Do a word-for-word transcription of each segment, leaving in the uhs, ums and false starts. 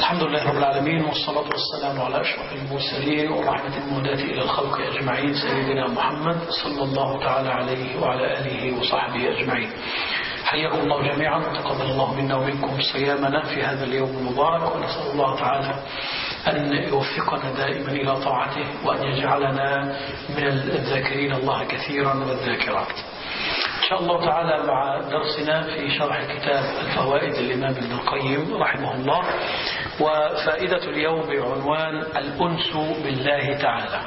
الحمد لله رب العالمين، والصلاة والسلام على أشرف المرسلين ورحمة المهداة إلى الخلق أجمعين سيدنا محمد صلى الله تعالى عليه وعلى آله وصحبه أجمعين. حياكم الله جميعا، تقبل الله منا ومنكم صيامنا في هذا اليوم المبارك، ونسأل الله تعالى أن يوفقنا دائما إلى طاعته، وأن يجعلنا من الذاكرين الله كثيرا والذاكرات. إن شاء الله تعالى مع درسنا في شرح كتاب الفوائد للإمام ابن القيم رحمه الله، وفائدة اليوم بعنوان الأنس بالله تعالى.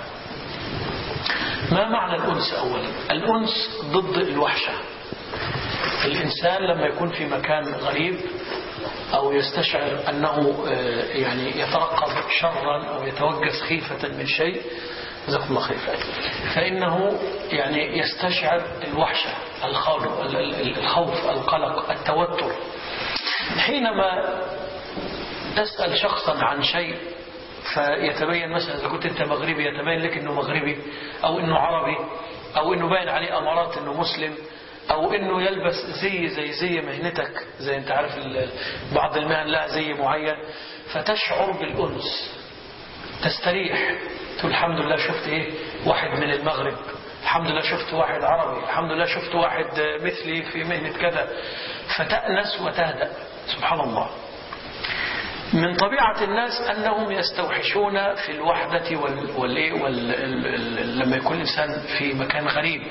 ما معنى الأنس؟ أولا، الأنس ضد الوحشة. الإنسان لما يكون في مكان غريب أو يستشعر أنه يعني يترقب شرا أو يتوجس خيفة من شيء، جزاكم الله خير، فإنه يعني يستشعر الوحشة، الخوف، القلق، التوتر. حينما تسأل شخصا عن شيء فيتبين، مثلا إذا كنت أنت مغربي يتبين لك أنه مغربي، أو أنه عربي، أو أنه باين عليه أمارات أنه مسلم، أو أنه يلبس زي زي زي مهنتك، زي أنت عارف بعض المهن لا زي معين، فتشعر بالأنس، تستريح، تقول الحمد لله شفت إيه واحد من المغرب، الحمد لله شفت واحد عربي، الحمد لله شفت واحد مثلي في مهنة كذا، فتأنس وتهدأ. سبحان الله. من طبيعة الناس أنهم يستوحشون في الوحدة وال... وال... وال... لما يكون الإنسان في مكان غريب.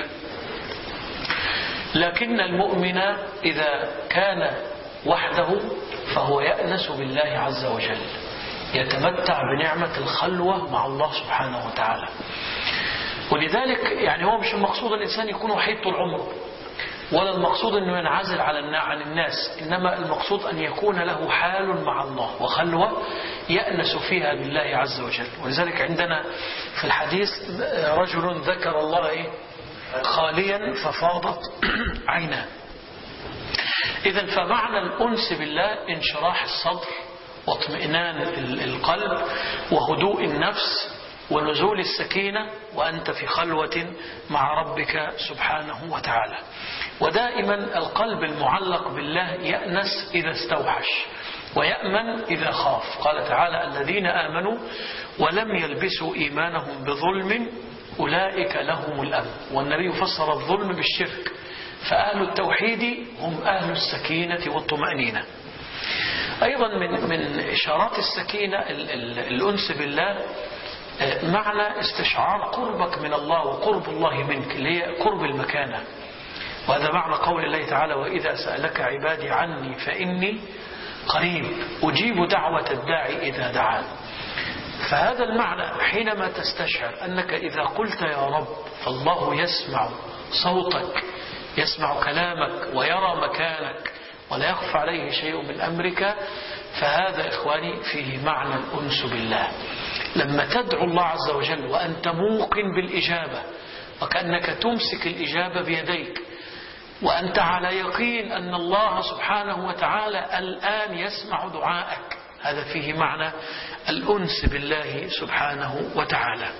لكن المؤمن إذا كان وحده فهو يأنس بالله عز وجل، يتمتع بنعمة الخلوة مع الله سبحانه وتعالى. ولذلك يعني هو مش المقصود الإنسان يكون وحيد طول عمره، ولا المقصود أنه ينعزل عن الناس، إنما المقصود أن يكون له حال مع الله وخلوة يأنس فيها بالله عز وجل. ولذلك عندنا في الحديث رجل ذكر الله إيه؟ خاليا ففاضت عيناه. إذن فمعنى الأنس بالله انشراح الصدر واطمئنان القلب وهدوء النفس ونزول السكينة، وأنت في خلوة مع ربك سبحانه وتعالى. ودائما القلب المعلق بالله يأنس إذا استوحش، ويأمن إذا خاف. قال تعالى: الذين آمنوا ولم يلبسوا إيمانهم بظلم أولئك لهم الأمن. والنبي فسر الظلم بالشرك، فأهل التوحيد هم أهل السكينة والطمأنينة. أيضا من من إشارات السكينة الأنس بالله معنى استشعار قربك من الله وقرب الله منك، اللي هي قرب المكانة. وهذا معنى قول الله تعالى: وإذا سألك عبادي عني فإني قريب أجيب دعوة الداعي إذا دعان. فهذا المعنى حينما تستشعر أنك إذا قلت يا رب فالله يسمع صوتك، يسمع كلامك ويرى مكانك ولا يخفى عليه شيء من أمرك، فهذا إخواني فيه معنى الأنس بالله. لما تدعو الله عز وجل وأنت موقن بالإجابة، وكأنك تمسك الإجابة بيديك، وأنت على يقين أن الله سبحانه وتعالى الآن يسمع دعائك، هذا فيه معنى الأنس بالله سبحانه وتعالى.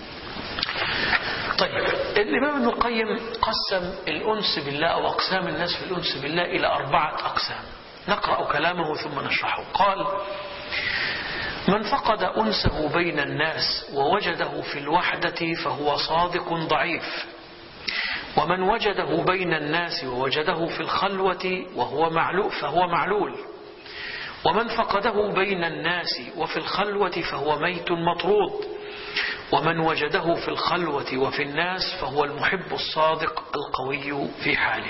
طيب، الإمام ابن القيم قسم الأنس بالله أو أقسام الناس في الأنس بالله إلى أربعة أقسام. نقرأ كلامه ثم نشرحه. قال: من فقد أنسه بين الناس ووجده في الوحدة فهو صادق ضعيف، ومن وجده بين الناس ووجده في الخلوة وهو معلول فهو معلول، ومن فقده بين الناس وفي الخلوة فهو ميت مطرود، ومن وجده في الخلوة وفي الناس فهو المحب الصادق القوي في حاله.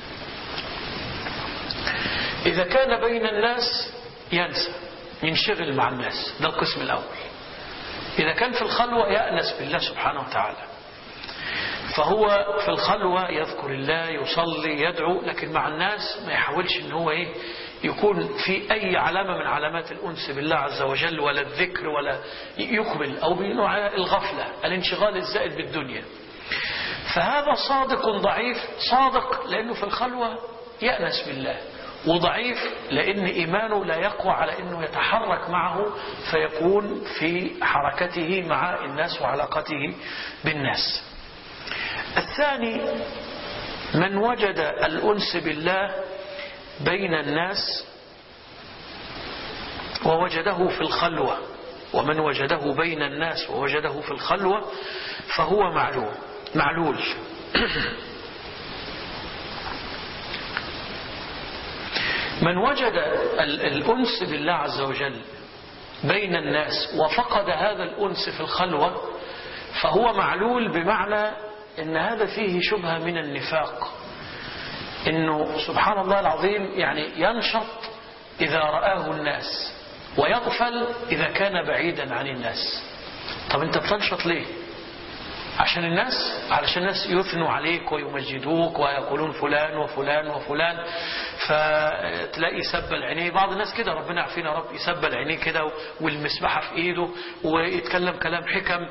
إذا كان بين الناس ينسى، ينشغل مع الناس، ده القسم الأول. إذا كان في الخلوة يأنس بالله سبحانه وتعالى، فهو في الخلوة يذكر الله، يصلي، يدعو، لكن مع الناس ما يحاولش إن هو إيه يكون في أي علامة من علامات الأنس بالله عز وجل، ولا الذكر، ولا يقبل، أو بنوع الغفلة، الانشغال الزائد بالدنيا. فهذا صادق ضعيف. صادق لأنه في الخلوة يأنس بالله، وضعيف لأن إيمانه لا يقوى على أنه يتحرك معه فيكون في حركته مع الناس وعلاقته بالناس. الثاني: من وجد الأنس بالله بين الناس ووجده في الخلوة، ومن وجده بين الناس ووجده في الخلوة فهو معلول معلول من وجد الأنس بالله عز وجل بين الناس وفقد هذا الأنس في الخلوة فهو معلول، بمعنى ان هذا فيه شبهة من النفاق، انه سبحان الله العظيم يعني ينشط إذا رآه الناس ويغفل إذا كان بعيدا عن الناس. طب انت بتنشط ليه؟ عشان الناس؟ علشان الناس يثنوا عليك ويمجدوك ويقولون فلان وفلان وفلان، فتلاقي يسبل عينيه. بعض الناس كده، ربنا يعافينا يا رب، يسبل عينيه كده والمسبحة في ايده ويتكلم كلام حكم،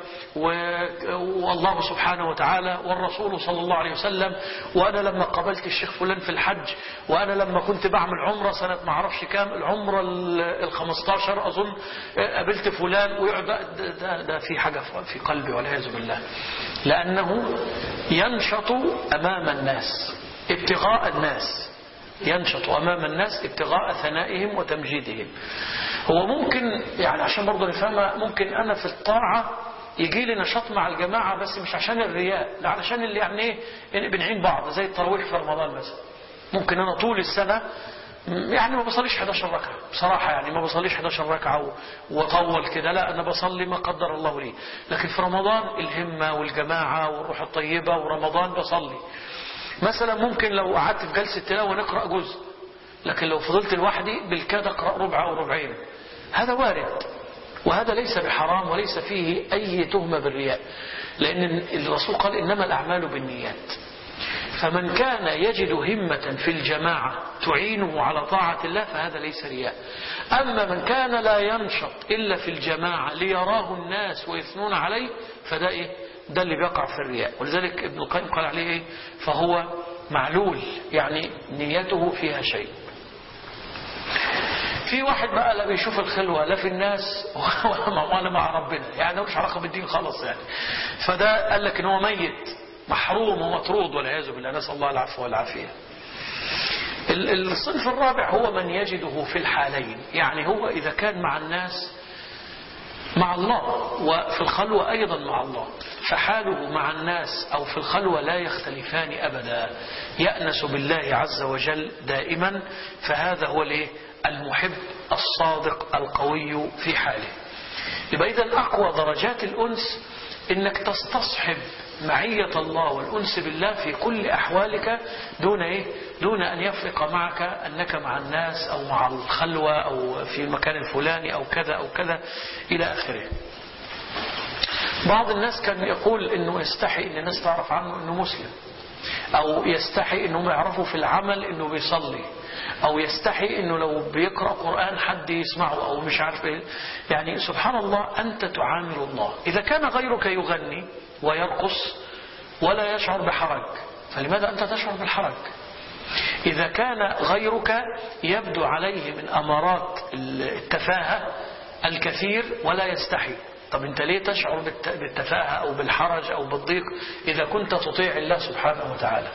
والله سبحانه وتعالى والرسول صلى الله عليه وسلم، وانا لما قابلت الشيخ فلان في الحج، وانا لما كنت بعمل عمرة سنة ما اعرفش كام، العمرة الخمستاشر اظن، قابلت فلان، ويقعد ده, ده, ده في حاجة في قلبي والعياذ بالله، لأنه ينشط أمام الناس ابتغاء الناس، ينشط أمام الناس ابتغاء ثنائهم وتمجيدهم. هو ممكن يعني عشان برضه نفهمها، ممكن أنا في الطاعة يجي لي نشاط مع الجماعة بس مش عشان الرياء، لا علشان اللي يعني ايه بنعين بعض، زي التراويح في رمضان مثلا. ممكن أنا طول السنة يعني ما بصليش احد عشر ركعة بصراحة، يعني ما بصليش احد عشر ركعة وطول كده، لا أنا بصلي ما قدر الله لي، لكن في رمضان الهمة والجماعة والروح الطيبة ورمضان بصلي. مثلا ممكن لو قعدت في جلسة تلاوة نقرأ جزء، لكن لو فضلت لوحدي بالكاد أقرأ ربع أو ربعين. هذا وارد، وهذا ليس بحرام وليس فيه أي تهمة بالرياء، لأن الرسول قال إنما الأعمال بالنيات. فمن كان يجد همة في الجماعة تعينه على طاعة الله فهذا ليس رياء. أما من كان لا ينشط إلا في الجماعة ليراه الناس ويثنون عليه فده إيه؟ ده اللي بيقع في الرياء. ولذلك ابن القيم قال عليه إيه؟ فهو معلول، يعني نيته فيها شيء. في واحد بقى لا بيشوف الخلوة لا في الناس ولا مع ربنا، يعني مش علاقة بالدين خالص يعني، فده قال لك إن هو ميت محروم ومطرود والعياذ بالله، نسأل الله العفو والعافية. الصنف الرابع هو من يجده في الحالين، يعني هو إذا كان مع الناس مع الله وفي الخلوة أيضا مع الله، فحاله مع الناس أو في الخلوة لا يختلفان أبدا، يأنس بالله عز وجل دائما، فهذا هو المحب الصادق القوي في حاله. يبقى إذن أقوى درجات الأنس إنك تستصحب معية الله والأنس بالله في كل أحوالك، دون إيه؟ دون أن يفرق معك أنك مع الناس أو مع الخلوة أو في المكان الفلاني أو كذا أو كذا إلى آخره. بعض الناس كان يقول إنه يستحي إن الناس تعرف عنه إنه مسلم، أو يستحي إنه ما يعرفه في العمل إنه بيصلي، أو يستحي إنه لو بيقرأ قرآن حد يسمعه أو مش عارف إيه. يعني سبحان الله، أنت تعامل الله. إذا كان غيرك يغني ويرقص ولا يشعر بحرج، فلماذا أنت تشعر بالحرج؟ إذا كان غيرك يبدو عليه من أمارات التفاهة الكثير ولا يستحي، طب أنت ليه تشعر بالتفاهة أو بالحرج أو بالضيق إذا كنت تطيع الله سبحانه وتعالى؟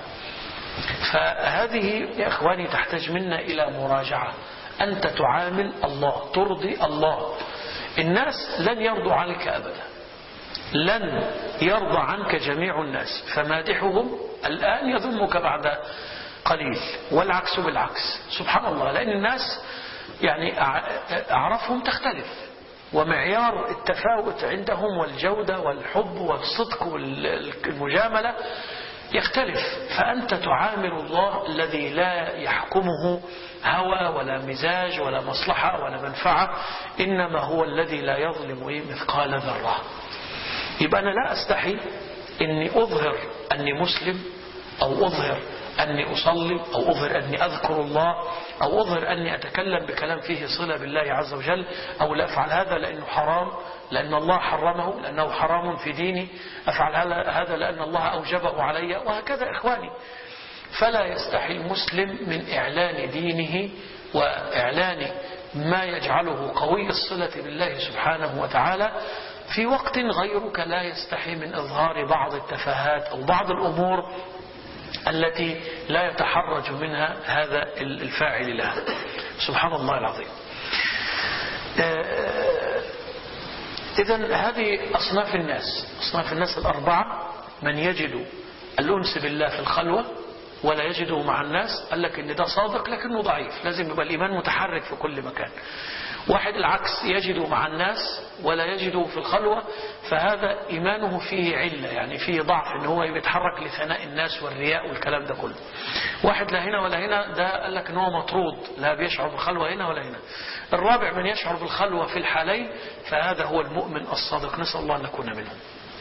فهذه يا إخواني تحتاج منا إلى مراجعة. أنت تعامل الله، ترضي الله. الناس لن يرضوا عنك أبدا، لن يرضى عنك جميع الناس، فمادحهم الآن يذمك بعد قليل، والعكس بالعكس. سبحان الله، لأن الناس يعني أعرافهم تختلف، ومعيار التفاوت عندهم والجودة والحب والصدق والمجاملة يختلف. فأنت تعامل الله الذي لا يحكمه هوى ولا مزاج ولا مصلحة ولا منفعة، إنما هو الذي لا يظلم مثقال ذرة. يبقى أنا لا أستحي أني أظهر أني مسلم، أو أظهر أني أصلي، أو أظهر أني أذكر الله، أو أظهر أني أتكلم بكلام فيه صلة بالله عز وجل، أو لا أفعل هذا لأنه حرام، لأن الله حرمه، لأنه حرام في ديني، أفعل هذا لأن الله أوجبه علي، وهكذا إخواني. فلا يستحي المسلم من إعلان دينه وإعلان ما يجعله قوي الصلة بالله سبحانه وتعالى، في وقت غيرك لا يستحي من إظهار بعض التفاهات أو بعض الأمور التي لا يتحرج منها هذا الفاعل لها. سبحان الله العظيم. إذن هذه أصناف الناس. أصناف الناس الأربعة: من يجد الأنس بالله في الخلوة ولا يجده مع الناس، قال لك إن ده صادق لكنه ضعيف، لازم يبقى الإيمان متحرك في كل مكان. واحد العكس: يجده مع الناس ولا يجده في الخلوة، فهذا إيمانه فيه علة، يعني فيه ضعف، إن هو يتحرك لثناء الناس والرياء والكلام ده كله. واحد لا هنا ولا هنا، ده قال لك إن هو مطرود، لا بيشعر بالخلوة هنا ولا هنا. الرابع: من يشعر بالخلوة في الحالين، فهذا هو المؤمن الصادق، نسأل الله أن نكون منهم.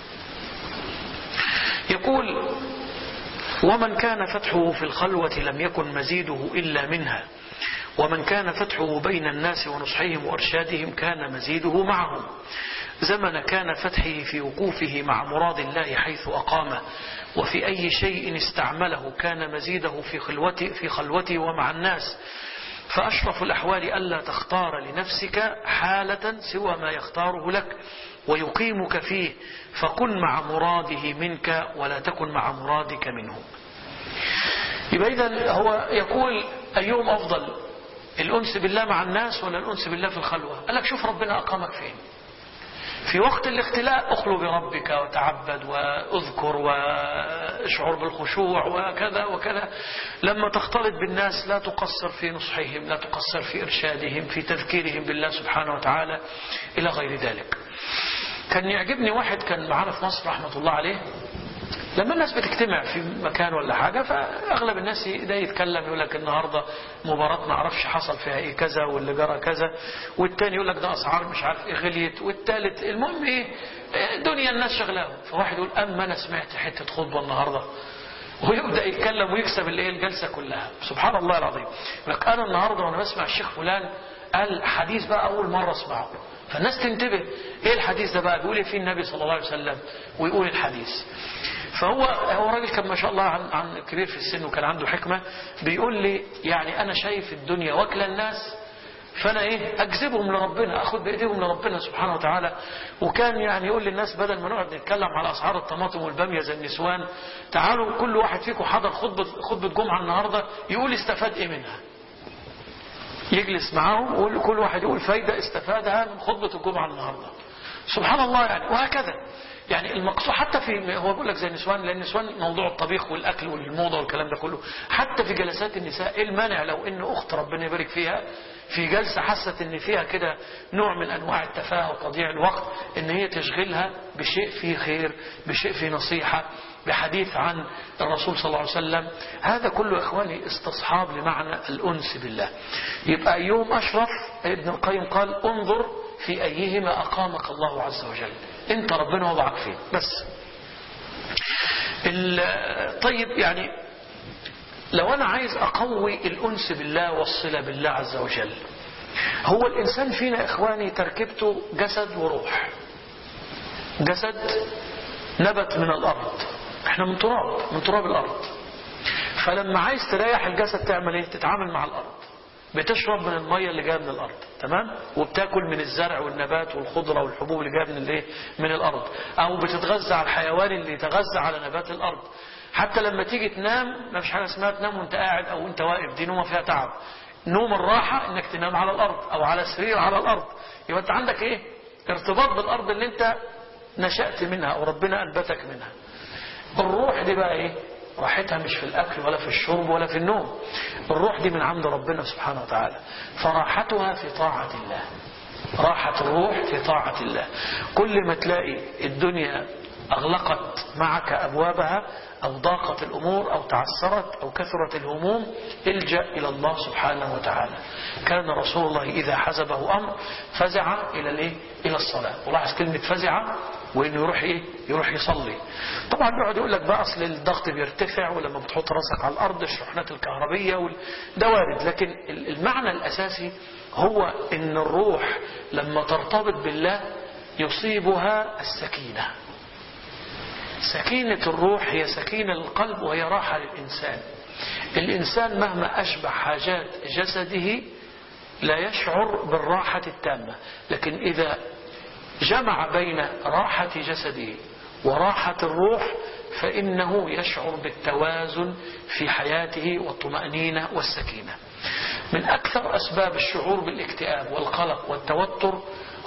يقول: ومن كان فتحه في الخلوة لم يكن مزيده إلا منها، ومن كان فتحه بين الناس ونصحهم وإرشادهم كان مزيده معهم. زمن كان فتحه في وقوفه مع مراد الله حيث أقامه، وفي أي شيء استعمله كان مزيده في خلوته, في خلوته ومع الناس. فأشرف الأحوال ألا تختار لنفسك حالة سوى ما يختاره لك ويقيمك فيه، فكن مع مراده منك ولا تكن مع مرادك منه. يبقى إذن هو يقول: أيهم أفضل، الأنس بالله مع الناس ولا الأنس بالله في الخلوة؟ قال لك: شوف ربنا أقامك فين. في وقت الاختلاء اخلو بربك وتعبد واذكر واشعر بالخشوع وكذا وكذا. لما تختلط بالناس لا تقصر في نصحهم، لا تقصر في إرشادهم، في تذكيرهم بالله سبحانه وتعالى إلى غير ذلك. كان يعجبني واحد كان معنا في مصر رحمة الله عليه، لما الناس بتجتمع في مكان ولا حاجة، فأغلب الناس ده يتكلم يقول لك النهاردة مباراة ما عرفش حصل فيها ايه كذا واللي جرى كذا، والتاني يقول لك ده أسعار مش عارف ايه غليت، والتالت المهم ايه دنيا الناس شغلاهم. فواحد يقول: أما أنا سمعت حتة خطبة النهاردة، ويبدأ يتكلم ويكسب الايه الجلسة كلها. سبحان الله العظيم. لك أنا النهاردة وأنا بسمع الشيخ فلان قال حديث بقى أول مرة اسمعه، فالناس تنتبه ايه الحديث ده بقى، بيقول ايه فيه النبي صلى الله عليه وسلم، ويقول الحديث. فهو هو راجل كان ما شاء الله عن, عن كبير في السن وكان عنده حكمة، بيقول لي يعني أنا شايف الدنيا واكله الناس، فأنا إيه أجذبهم لربنا، أخذ بإيديهم لربنا سبحانه وتعالى. وكان يعني يقول للناس بدل ما نقعد نتكلم على أسعار الطماطم والبامية زي النسوان، تعالوا كل واحد فيكم حضر خطبة خطبة جمعة النهاردة يقول استفاد إيه منها، يجلس معهم ويقول كل واحد يقول فايدة استفادها من خطبة الجمعة النهاردة. سبحان الله يعني. وهكذا يعني المقصود حتى في، هو بيقول لك زي النسوان، لأن النسوان موضوع الطبيخ والأكل والموضة والكلام ده كله، حتى في جلسات النساء إيه المانع لو إن أخت ربنا يبارك فيها في جلسة حست إن فيها كده نوع من أنواع التفاهة وتضييع الوقت، إن هي تشغلها بشيء فيه خير، بشيء فيه نصيحة، بحديث عن الرسول صلى الله عليه وسلم. هذا كله إخواني استصحاب لمعنى الأنس بالله. يبقى يوم أشرف، ابن القيم قال: انظر في أيهما أقامك الله عز وجل، انت ربنا وضعك فيه بس. طيب يعني لو أنا عايز أقوي الأنس بالله والصلة بالله عز وجل، هو الإنسان فينا إخواني تركيبته جسد وروح. جسد نبت من الأرض، احنا من تراب، من تراب الأرض. فلما عايز تريح الجسد تعمل ايه؟ تتعامل مع الأرض، بتشرب من المية اللي جايه من الأرض، تمام، وبتاكل من الزرع والنبات والخضرة والحبوب اللي جايه من الايه؟ من الأرض، أو بتتغذى على الحيوان اللي يتغذى على نبات الأرض. حتى لما تيجي تنام ما فيش حاجة اسمها تنام وانت قاعد أو انت واقف، دي نومة فيها تعب. نوم الراحة انك تنام على الأرض أو على سرير على الأرض، يبقى انت عندك ايه؟ ارتباط بالأرض اللي انت نشأت منها أو ربنا أنبتك منها. الروح دي بقى ايه؟ راحتها مش في الأكل ولا في الشرب ولا في النوم، الروح دي من عند ربنا سبحانه وتعالى، فراحتها في طاعة الله. راحة الروح في طاعة الله. كل ما تلاقي الدنيا أغلقت معك أبوابها أو ضاقت الأمور أو تعسرت أو كثرت الهموم، الجأ إلى الله سبحانه وتعالى. كان رسول الله إذا حزبه أمر فزع إلى الإيه؟ إلى الصلاة. ولاحظ كلمة فزع، وإنه يروح إيه؟ يروح يصلي. طبعا بيقعد يقول لك بقى أصل الضغط بيرتفع ولما بتحط راسك على الأرض الشحنات الكهربية ده وارد، لكن المعنى الأساسي هو إن الروح لما ترتبط بالله يصيبها السكينة. سكينة الروح هي سكينة للقلب وهي راحة للإنسان. الإنسان مهما أشبع حاجات جسده لا يشعر بالراحة التامة، لكن إذا جمع بين راحة جسده وراحة الروح فإنه يشعر بالتوازن في حياته والطمأنينة والسكينة. من أكثر أسباب الشعور بالاكتئاب والقلق والتوتر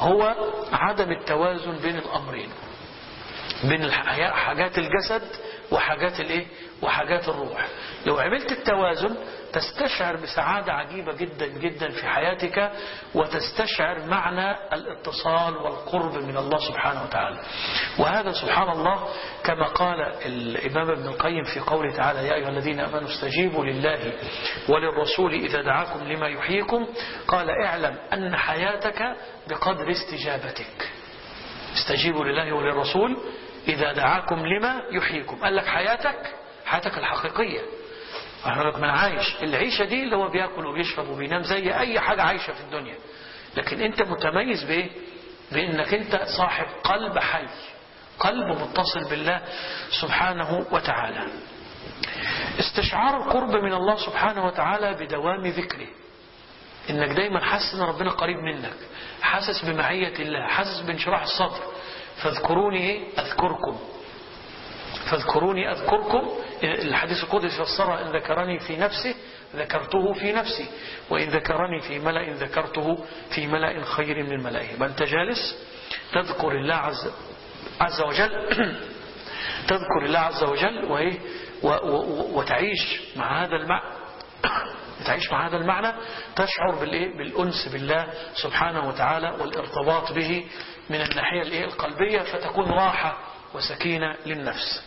هو عدم التوازن بين الأمرين، بين حاجات الجسد وحاجات الايه وحاجات الروح. لو عملت التوازن تستشعر بسعادة عجيبة جدا جدا في حياتك، وتستشعر معنى الاتصال والقرب من الله سبحانه وتعالى. وهذا سبحان الله كما قال الإمام ابن القيم في قوله تعالى: يا أيها الذين آمنوا استجيبوا لله وللرسول إذا دعاكم لما يحييكم، قال: اعلم أن حياتك بقدر استجابتك. استجيبوا لله وللرسول إذا دعاكم لما يحييكم. قال لك حياتك حياتك الحقيقية. أقول لك من عايش العيشة دي اللي هو بيأكل وبيشرب وبينام زي أي حاجة عايشة في الدنيا، لكن أنت متميز بإيه؟ بأنك أنت صاحب قلب حي، قلب متصل بالله سبحانه وتعالى. استشعار القرب من الله سبحانه وتعالى بدوام ذكره، إنك دايما حاسس إن ربنا قريب منك، حاسس بمعية الله، حاسس بانشراح الصدر. فاذكروني أذكركم، فاذكروني أذكركم. الحديث القدسي فسرها: إن ذكرني في نفسه ذكرته في نفسي، وإن ذكرني في ملأ ذكرته في ملأ خير من ملئه. ما أنت جالس تذكر الله عز, عز وجل تذكر الله عز وجل وإيه وتعيش مع هذا المعنى تعيش مع هذا المعنى تشعر بالإيه بالأنس بالله سبحانه وتعالى والارتباط به من الناحية الإيه القلبية، فتكون راحة وسكينة للنفس.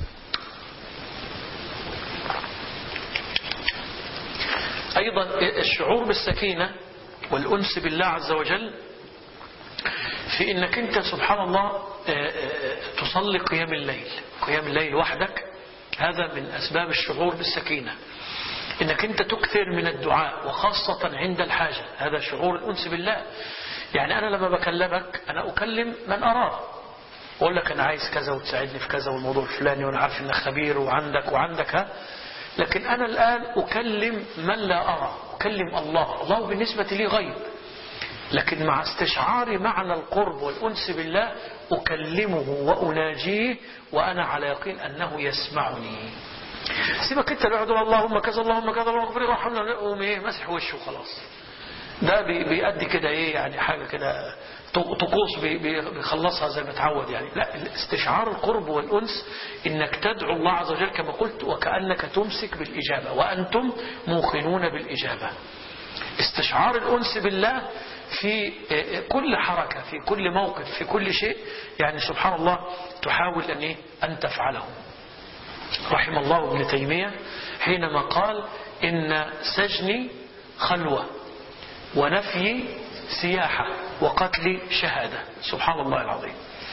أيضا الشعور بالسكينة والأنس بالله عز وجل في إنك أنت سبحان الله تصلي قيام الليل، قيام الليل وحدك، هذا من أسباب الشعور بالسكينة. إنك أنت تكثر من الدعاء وخاصة عند الحاجة، هذا شعور الأنس بالله. يعني أنا لما بكلمك أنا أكلم من أراه، أقول لك أنا عايز كذا وتساعدني في كذا والموضوع الفلاني وأنا عارف إنك خبير وعندك وعندك ها. لكن أنا الآن أكلم من لا أرى، أكلم الله، الله بالنسبة لي غيب، لكن مع استشعاري معنى القرب والأنس بالله أكلمه وأناجيه وأنا على يقين أنه يسمعني. سيبك انت اللي يقول اللهم كذا اللهم كذا اللهم اغفر لي وارحمني ويقوم ايه مسح وشه وخلاص، ده بيأدي كده ايه يعني حاجه كده طقوس بيخلصها زي ما اتعود يعني. لا، استشعار القرب والأنس انك تدعو الله عز وجل كما قلت وكأنك تمسك بالإجابة وأنتم موقنون بالإجابة. استشعار الأنس بالله في كل حركة، في كل موقف، في كل شيء، يعني سبحان الله تحاول أن إيه أن تفعله. رحم الله ابن تيمية حينما قال: إن سجني خلوة ونفي سياحة وقتلي شهادة. سبحان الله العظيم.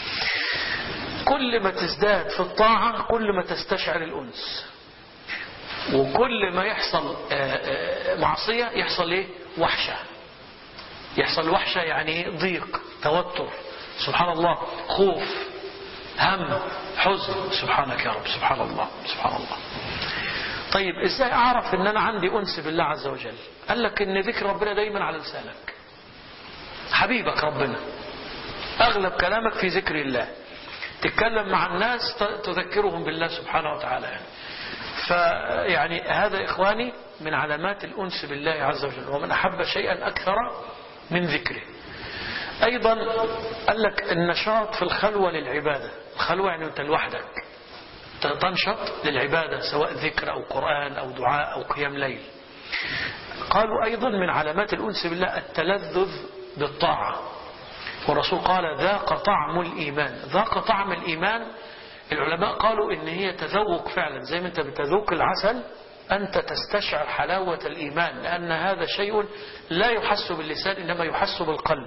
كل ما تزداد في الطاعة كل ما تستشعر الأنس، وكل ما يحصل معصية يحصل إيه؟ وحشة. يحصل وحشة يعني ضيق، توتر، سبحان الله، خوف، هم، حزن. سبحانك يا رب، سبحان الله سبحان الله. طيب ازاي اعرف ان انا عندي انس بالله عز وجل؟ قال لك ان ذكر ربنا دايما على لسانك، حبيبك ربنا، اغلب كلامك في ذكر الله، تتكلم مع الناس تذكرهم بالله سبحانه وتعالى يعني. فيعني هذا اخواني من علامات الانس بالله عز وجل، ومن احب شيئا اكثر من ذكره. أيضا قال لك النشاط في الخلوة للعبادة. الخلوة يعني أنت لوحدك تنشط للعبادة، سواء ذكر أو قرآن أو دعاء أو قيام ليل. قالوا أيضا من علامات الأنس بالله التلذذ بالطاعة، والرسول قال: ذاق طعم الإيمان. ذاق طعم الإيمان العلماء قالوا إن هي تذوق فعلا، زي ما أنت بتذوق العسل أنت تستشعر حلاوة الإيمان، لأن هذا شيء لا يحس باللسان إنما يحس بالقلب.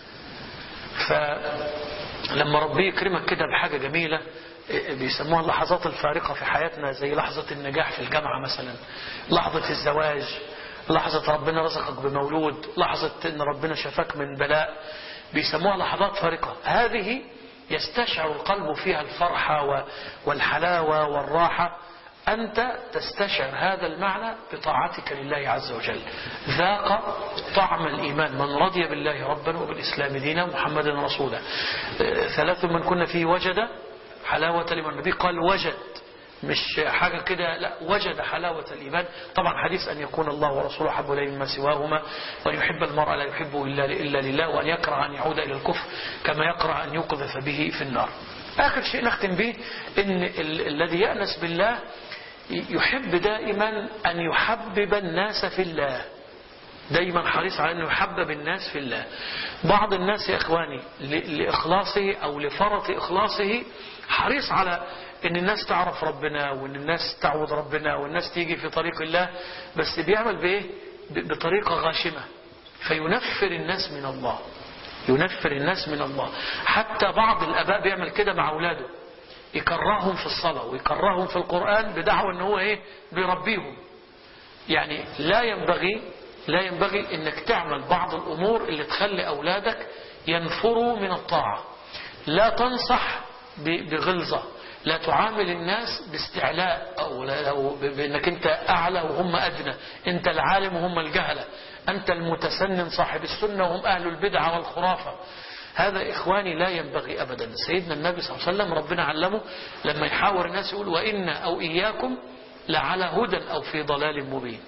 فلما ربي يكرمك كده بحاجة جميلة بيسموها اللحظات الفارقة في حياتنا، زي لحظة النجاح في الجامعة مثلا، لحظة الزواج، لحظة ربنا رزقك بمولود، لحظة ان ربنا شفاك من بلاء، بيسموها لحظات فارقة. هذه يستشعر القلب فيها الفرحة والحلاوة والراحة. أنت تستشعر هذا المعنى بطاعتك لله عز وجل. ذاق طعم الإيمان من رضي بالله ربا وبالإسلام دينا محمد رسولا. ثلاث من كنا فيه وجد حلاوة لمن النبي قال وجد مش حاجة كده، لا، وجد حلاوة الإيمان. طبعا حديث أن يكون الله ورسوله أحب إليه مما سواهما، وأن يحب المرء لا يحبه إلا إلا لله، وأن يكره أن يعود إلى الكفر كما يكره أن يقذف به في النار. آخر شيء نختم به إن ال الذي يأنس بالله يحب دائما أن يحبب الناس في الله، دايما حريص على أن يحبب الناس في الله. بعض الناس يا إخواني لإخلاصه أو لفرط إخلاصه حريص على أن الناس تعرف ربنا، وأن الناس تعود ربنا، والناس تيجي في طريق الله، بس بيعمل بإيه؟ بطريقة غاشمة، فينفر الناس من الله، ينفر الناس من الله. حتى بعض الآباء بيعمل كده مع أولاده، يكرههم في الصلاة ويكرههم في القرآن بدعوى أنه هو إيه؟ بيربيهم. يعني لا ينبغي لا ينبغي انك تعمل بعض الامور اللي تخلي اولادك ينفروا من الطاعة. لا تنصح بغلظة، لا تعامل الناس باستعلاء او بانك انت اعلى وهم ادنى، انت العالم وهم الجهلة، انت المتسنن صاحب السنة وهم اهل البدعة والخرافة. هذا إخواني لا ينبغي أبدا. سيدنا النبي صلى الله عليه وسلم ربنا علمه لما يحاور الناس يقول وإن أو إياكم لعلى هدى أو في ضلال مبين.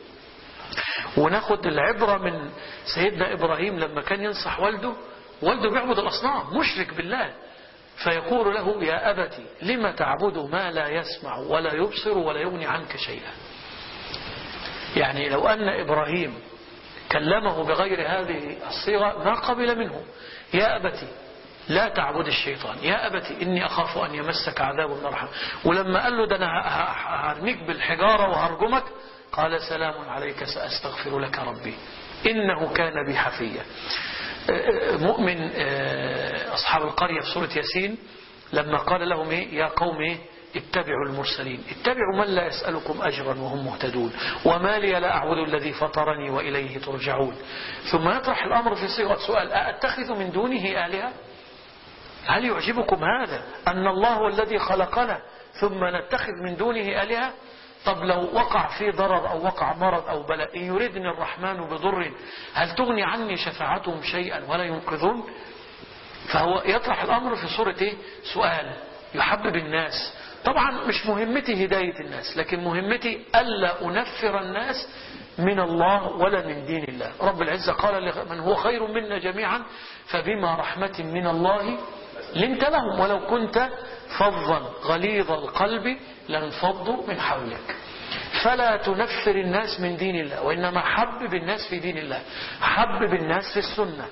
وناخد العبرة من سيدنا إبراهيم لما كان ينصح والده، والده بيعبد الأصنام مشرك بالله، فيقول له يا أبتي لما تعبد ما لا يسمع ولا يبصر ولا يغني عنك شيئا. يعني لو أن إبراهيم كلمه بغير هذه الصيغة ما قبل منه. يا أبتي لا تعبد الشيطان، يا أبتي إني أخاف أن يمسك عذاب من الرحمن. ولما قال له ده أنا هرميك بالحجارة وهرجمك، قال سلام عليك سأستغفر لك ربي إنه كان بي حفيا. مؤمن أصحاب القرية في سورة ياسين لما قال لهم إيه؟ يا قوم إيه؟ اتبعوا المرسلين، اتبعوا من لا يسألكم أجرا وهم مهتدون، وما لي لا أعبد الذي فطرني وإليه ترجعون. ثم يطرح الأمر في صيغة سؤال أأتخذ من دونه آلهة؟ هل يعجبكم هذا أن الله هو الذي خلقنا ثم نتخذ من دونه آلهة؟ طب لو وقع في ضرر أو وقع مرض أو بلاء إن يردني الرحمن بضر هل تغني عني شفاعتهم شيئا ولا ينقذون؟ فهو يطرح الأمر في صورة إيه؟ سؤال يحبب الناس. طبعا مش مهمتي هداية الناس، لكن مهمتي ألا أنفر الناس من الله ولا من دين الله. رب العزة قال لمن هو خير منا جميعا فبما رحمة من الله لنت لهم ولو كنت فظا غليظ القلب لانفضوا من حولك. فلا تنفر الناس من دين الله، وإنما حبب الناس في دين الله، حبب الناس في السنة،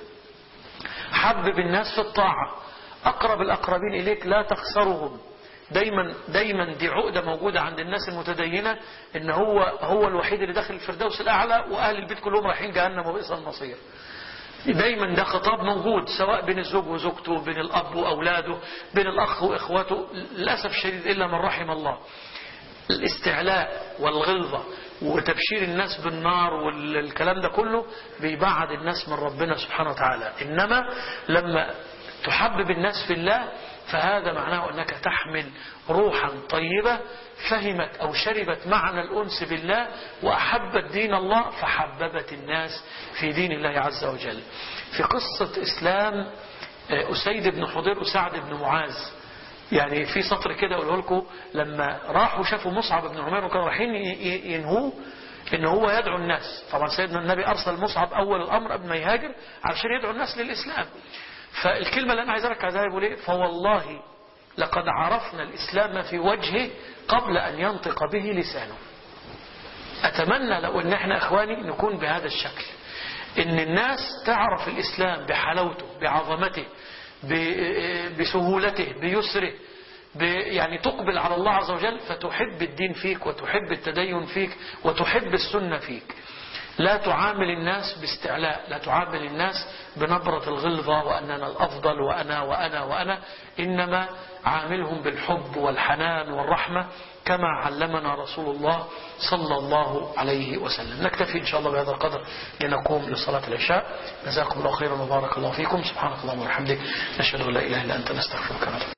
حبب الناس في الطاعة. أقرب الأقربين إليك لا تخسرهم. دايما دايما دي عقدة موجودة عند الناس المتدينة إن هو هو الوحيد اللي داخل الفردوس الأعلى وأهل البيت كلهم رايحين جهنم وبئس المصير. دايما ده خطاب موجود سواء بين الزوج وزوجته، بين الأب وأولاده، بين الأخ وإخواته، للأسف الشديد إلا من رحم الله. الاستعلاء والغلظة وتبشير الناس بالنار والكلام ده كله بيبعد الناس من ربنا سبحانه وتعالى. إنما لما تحبب الناس في الله فهذا معناه أنك تحمل روحا طيبة فهمت أو شربت معنى الأنس بالله وأحبت دين الله فحببت الناس في دين الله عز وجل. في قصة إسلام أسيد بن حضير وسعد بن معاذ، يعني في سطر كده أقوله لكم، لما راحوا شافوا مصعب بن عمير وكانوا رايحين ينهوه إن هو يدعو الناس. طبعا سيدنا النبي أرسل مصعب أول الأمر قبل ما يهاجر علشان يدعو الناس للإسلام. فالكلمة اللي أنا عايز أركز عليها يقول إيه؟ فوالله لقد عرفنا الإسلام في وجهه قبل أن ينطق به لسانه. أتمنى لو أن احنا أخواني نكون بهذا الشكل، إن الناس تعرف الإسلام بحلاوته بعظمته بسهولته بيسره، يعني تقبل على الله عز وجل فتحب الدين فيك وتحب التدين فيك وتحب السنة فيك. لا تعامل الناس باستعلاء، لا تعامل الناس بنبرة الغلظة وأننا الأفضل وأنا وأنا وأنا، إنما عاملهم بالحب والحنان والرحمة كما علمنا رسول الله صلى الله عليه وسلم. نكتفي إن شاء الله بهذا القدر لنقوم لصلاة العشاء. جزاكم الله خيرا وبارك الله فيكم. سبحانك اللهم وبحمدك نشهد أن لا إله إلا أنت نستغفرك ونتوب إليك.